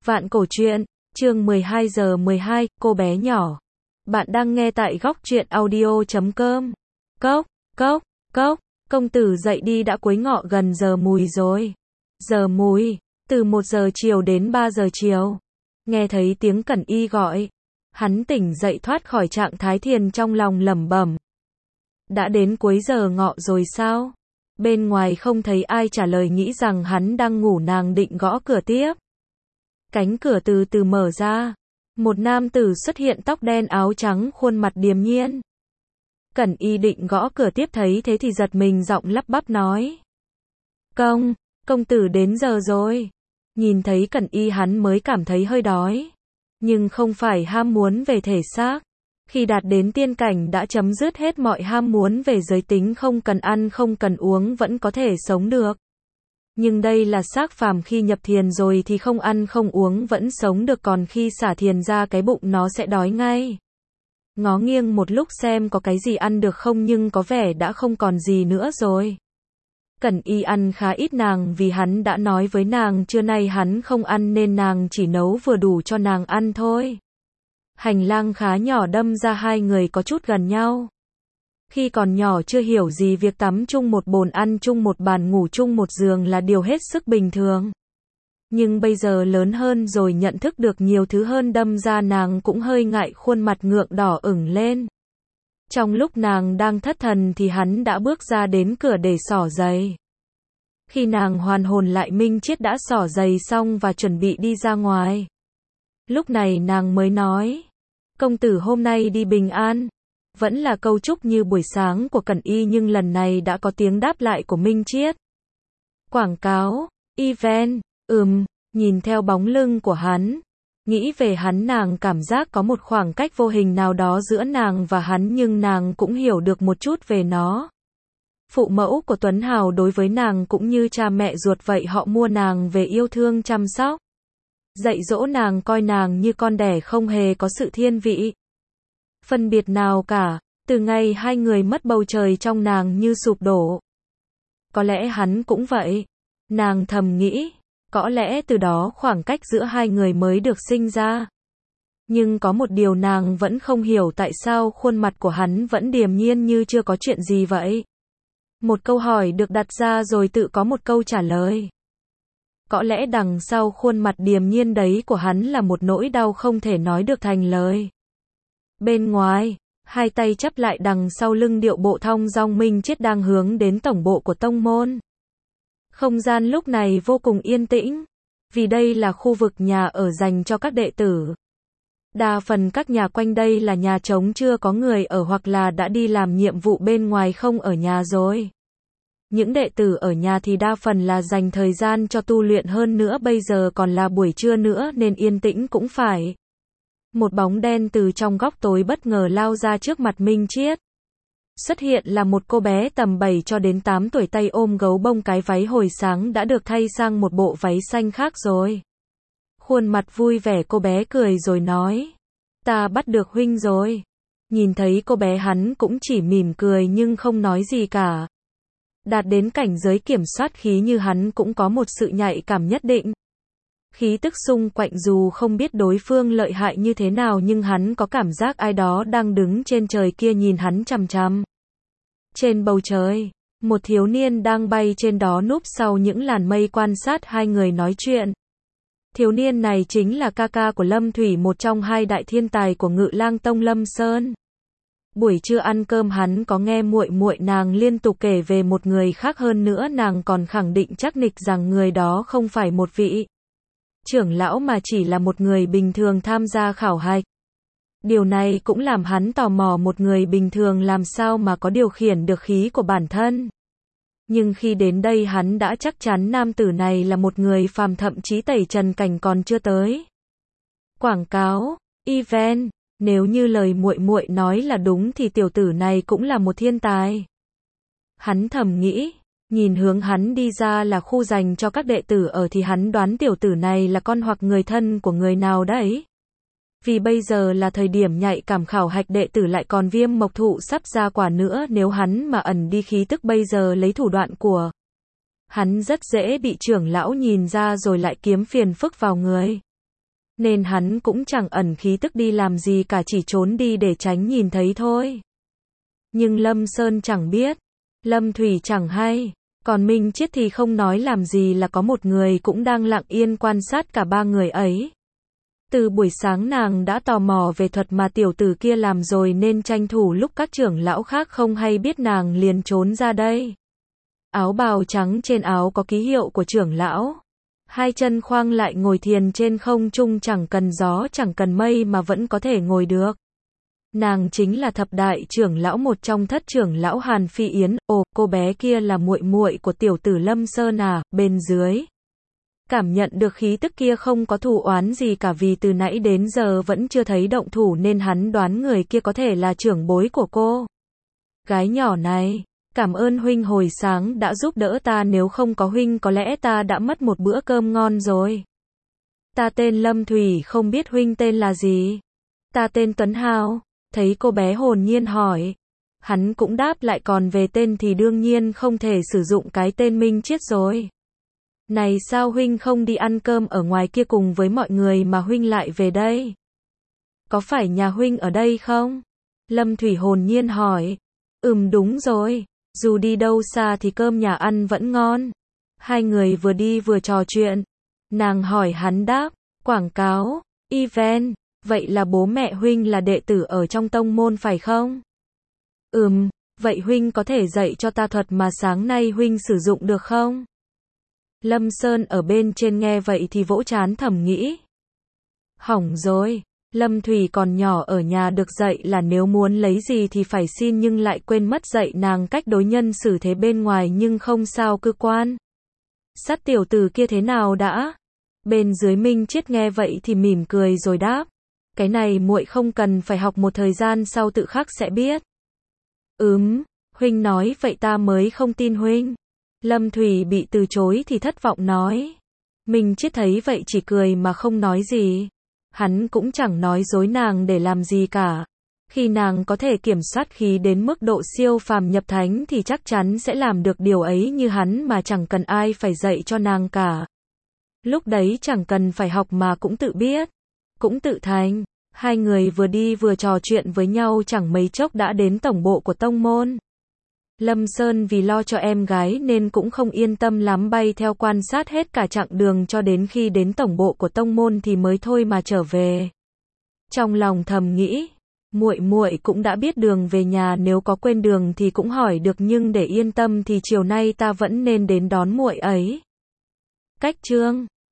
Vạn Cổ Truyện, chương 12 giờ 12, cô bé nhỏ. Bạn đang nghe tại góc truyện audio.com. Cốc, cốc, cốc, công tử dậy đi, đã cuối ngọ gần giờ mùi rồi. Giờ mùi, từ 1 giờ chiều đến 3 giờ chiều. Nghe thấy tiếng Cẩn Y gọi. Hắn tỉnh dậy thoát khỏi trạng thái thiền, trong lòng lẩm bẩm. Đã đến cuối giờ ngọ rồi sao? Bên ngoài không thấy ai trả lời, nghĩ rằng hắn đang ngủ, nàng định gõ cửa tiếp. Cánh cửa từ từ mở ra. Một nam tử xuất hiện, tóc đen áo trắng, khuôn mặt điềm nhiên. Cẩn Y định gõ cửa tiếp, thấy thế thì giật mình, giọng lắp bắp nói. Công tử đến giờ rồi. Nhìn thấy Cẩn Y hắn mới cảm thấy hơi đói. Nhưng không phải ham muốn về thể xác. Khi đạt đến tiên cảnh đã chấm dứt hết mọi ham muốn về giới tính, không cần ăn không cần uống vẫn có thể sống được. Nhưng đây là xác phàm, khi nhập thiền rồi thì không ăn không uống vẫn sống được, còn khi xả thiền ra cái bụng nó sẽ đói ngay. Ngó nghiêng một lúc xem có cái gì ăn được không, nhưng có vẻ đã không còn gì nữa rồi. Cẩn Y ăn khá ít nàng, vì hắn đã nói với nàng trưa nay hắn không ăn nên nàng chỉ nấu vừa đủ cho nàng ăn thôi. Hành lang khá nhỏ, đâm ra hai người có chút gần nhau. Khi còn nhỏ chưa hiểu gì việc tắm chung một bồn, ăn chung một bàn, ngủ chung một giường là điều hết sức bình thường. Nhưng bây giờ lớn hơn rồi, nhận thức được nhiều thứ hơn, đâm ra nàng cũng hơi ngại, khuôn mặt ngượng đỏ ửng lên. Trong lúc nàng đang thất thần thì hắn đã bước ra đến cửa để xỏ giày. Khi nàng hoàn hồn lại, Minh Chiết đã xỏ giày xong và chuẩn bị đi ra ngoài. Lúc này nàng mới nói, công tử hôm nay đi bình an. Vẫn là câu chúc như buổi sáng của Cẩn Y, nhưng lần này đã có tiếng đáp lại của Minh Chiết. Quảng cáo, event, nhìn theo bóng lưng của hắn. Nghĩ về hắn, nàng cảm giác có một khoảng cách vô hình nào đó giữa nàng và hắn, nhưng nàng cũng hiểu được một chút về nó. Phụ mẫu của Tuấn Hào đối với nàng cũng như cha mẹ ruột vậy, họ mua nàng về yêu thương chăm sóc. Dạy dỗ nàng, coi nàng như con đẻ, không hề có sự thiên vị phân biệt nào cả. Từ ngày hai người mất, bầu trời trong nàng như sụp đổ. Có lẽ hắn cũng vậy. Nàng thầm nghĩ, có lẽ từ đó khoảng cách giữa hai người mới được sinh ra. Nhưng có một điều nàng vẫn không hiểu, tại sao khuôn mặt của hắn vẫn điềm nhiên như chưa có chuyện gì vậy. Một câu hỏi được đặt ra rồi tự có một câu trả lời. Có lẽ đằng sau khuôn mặt điềm nhiên đấy của hắn là một nỗi đau không thể nói được thành lời. Bên ngoài, hai tay chắp lại đằng sau lưng, điệu bộ thong dong, Minh Chiết đang hướng đến tổng bộ của tông môn. Không gian lúc này vô cùng yên tĩnh, vì đây là khu vực nhà ở dành cho các đệ tử. Đa phần các nhà quanh đây là nhà trống, chưa có người ở hoặc là đã đi làm nhiệm vụ bên ngoài, không ở nhà rồi. Những đệ tử ở nhà thì đa phần là dành thời gian cho tu luyện, hơn nữa bây giờ còn là buổi trưa nữa nên yên tĩnh cũng phải. Một bóng đen từ trong góc tối bất ngờ lao ra trước mặt Minh Chiết. Xuất hiện là một cô bé tầm 7 cho đến 8 tuổi, tay ôm gấu bông, cái váy hồi sáng đã được thay sang một bộ váy xanh khác rồi. Khuôn mặt vui vẻ, cô bé cười rồi nói, ta bắt được huynh rồi. Nhìn thấy cô bé, hắn cũng chỉ mỉm cười nhưng không nói gì cả. Đạt đến cảnh giới kiểm soát khí như hắn cũng có một sự nhạy cảm nhất định. Khí tức xung quanh dù không biết đối phương lợi hại như thế nào, nhưng hắn có cảm giác ai đó đang đứng trên trời kia nhìn hắn chằm chằm. Trên bầu trời, một thiếu niên đang bay trên đó, núp sau những làn mây quan sát hai người nói chuyện. Thiếu niên này chính là ca ca của Lâm Thủy, một trong hai đại thiên tài của Ngự Lang Tông Lâm Sơn. Buổi trưa ăn cơm hắn có nghe muội muội nàng liên tục kể về một người khác, hơn nữa nàng còn khẳng định chắc nịch rằng người đó không phải một vị trưởng lão mà chỉ là một người bình thường tham gia khảo hạch. Điều này cũng làm hắn tò mò, một người bình thường làm sao mà có điều khiển được khí của bản thân. Nhưng khi đến đây hắn đã chắc chắn nam tử này là một người phàm, thậm chí tẩy trần cảnh còn chưa tới. Quảng cáo, event, nếu như lời muội muội nói là đúng thì tiểu tử này cũng là một thiên tài. Hắn thầm nghĩ. Nhìn hướng hắn đi ra là khu dành cho các đệ tử ở thì hắn đoán tiểu tử này là con hoặc người thân của người nào đấy. Vì bây giờ là thời điểm nhạy cảm, khảo hạch đệ tử, lại còn Viêm Mộc Thụ sắp ra quả nữa, nếu hắn mà ẩn đi khí tức bây giờ lấy thủ đoạn của hắn rất dễ bị trưởng lão nhìn ra rồi lại kiếm phiền phức vào người. nên hắn cũng chẳng ẩn khí tức đi làm gì cả, chỉ trốn đi để tránh nhìn thấy thôi. Nhưng Lâm Sơn chẳng biết, Lâm Thủy chẳng hay, còn Minh Chiết thì không nói làm gì là có một người cũng đang lặng yên quan sát cả ba người ấy. Từ buổi sáng nàng đã tò mò về thuật mà tiểu tử kia làm rồi nên tranh thủ lúc các trưởng lão khác không hay biết nàng liền trốn ra đây. Áo bào trắng trên áo có ký hiệu của trưởng lão. Hai chân khoang lại ngồi thiền trên không trung, chẳng cần gió chẳng cần mây mà vẫn có thể ngồi được. Nàng chính là thập đại trưởng lão, một trong thất trưởng lão Hàn Phi Yến. Ồ, cô bé kia là muội muội của tiểu tử Lâm Sơn à? Bên dưới cảm nhận được khí tức kia không có thù oán gì cả, vì từ nãy đến giờ vẫn chưa thấy động thủ nên hắn đoán người kia có thể là trưởng bối của cô. Gái nhỏ này, cảm ơn huynh hồi sáng đã giúp đỡ ta, nếu không có huynh có lẽ ta đã mất một bữa cơm ngon rồi. Ta tên Lâm Thủy, không biết huynh tên là gì? Ta tên Tuấn Hào. Thấy cô bé hồn nhiên hỏi, hắn cũng đáp lại, còn về tên thì đương nhiên không thể sử dụng cái tên Minh Chiết rồi. Này, sao huynh không đi ăn cơm ở ngoài kia cùng với mọi người mà huynh lại về đây? Có phải nhà huynh ở đây không? Lâm Thủy hồn nhiên hỏi. Đúng rồi, dù đi đâu xa thì cơm nhà ăn vẫn ngon. Hai người vừa đi vừa trò chuyện. Nàng hỏi, hắn đáp, quảng cáo, event, vậy là bố mẹ huynh là đệ tử ở trong tông môn phải không? Vậy huynh có thể dạy cho ta thuật mà sáng nay huynh sử dụng được không? Lâm Sơn ở bên trên nghe vậy thì vỗ trán thầm nghĩ. Hỏng rồi, Lâm Thủy còn nhỏ, ở nhà được dạy là nếu muốn lấy gì thì phải xin, nhưng lại quên mất dạy nàng cách đối nhân xử thế bên ngoài, nhưng không sao, cơ quan sát tiểu tử kia thế nào đã? Bên dưới Minh Chiết nghe vậy thì mỉm cười rồi đáp, cái này muội không cần phải học, một thời gian sau tự khắc sẽ biết. Huynh nói vậy ta mới không tin huynh. Lâm Thủy bị từ chối thì thất vọng nói. Minh Chiết thấy vậy chỉ cười mà không nói gì. Hắn cũng chẳng nói dối nàng để làm gì cả. Khi nàng có thể kiểm soát khí đến mức độ siêu phàm nhập thánh thì chắc chắn sẽ làm được điều ấy như hắn mà chẳng cần ai phải dạy cho nàng cả. Lúc đấy chẳng cần phải học mà cũng tự biết, cũng tự thành. Hai người vừa đi vừa trò chuyện với nhau, chẳng mấy chốc đã đến tổng bộ của tông môn. Lâm Sơn vì lo cho em gái nên cũng không yên tâm lắm, bay theo quan sát hết cả chặng đường cho đến khi đến tổng bộ của tông môn thì mới thôi mà trở về. Trong lòng thầm nghĩ, muội cũng đã biết đường về nhà, nếu có quên đường thì cũng hỏi được, nhưng để yên tâm thì chiều nay ta vẫn nên đến đón muội ấy. Cách chương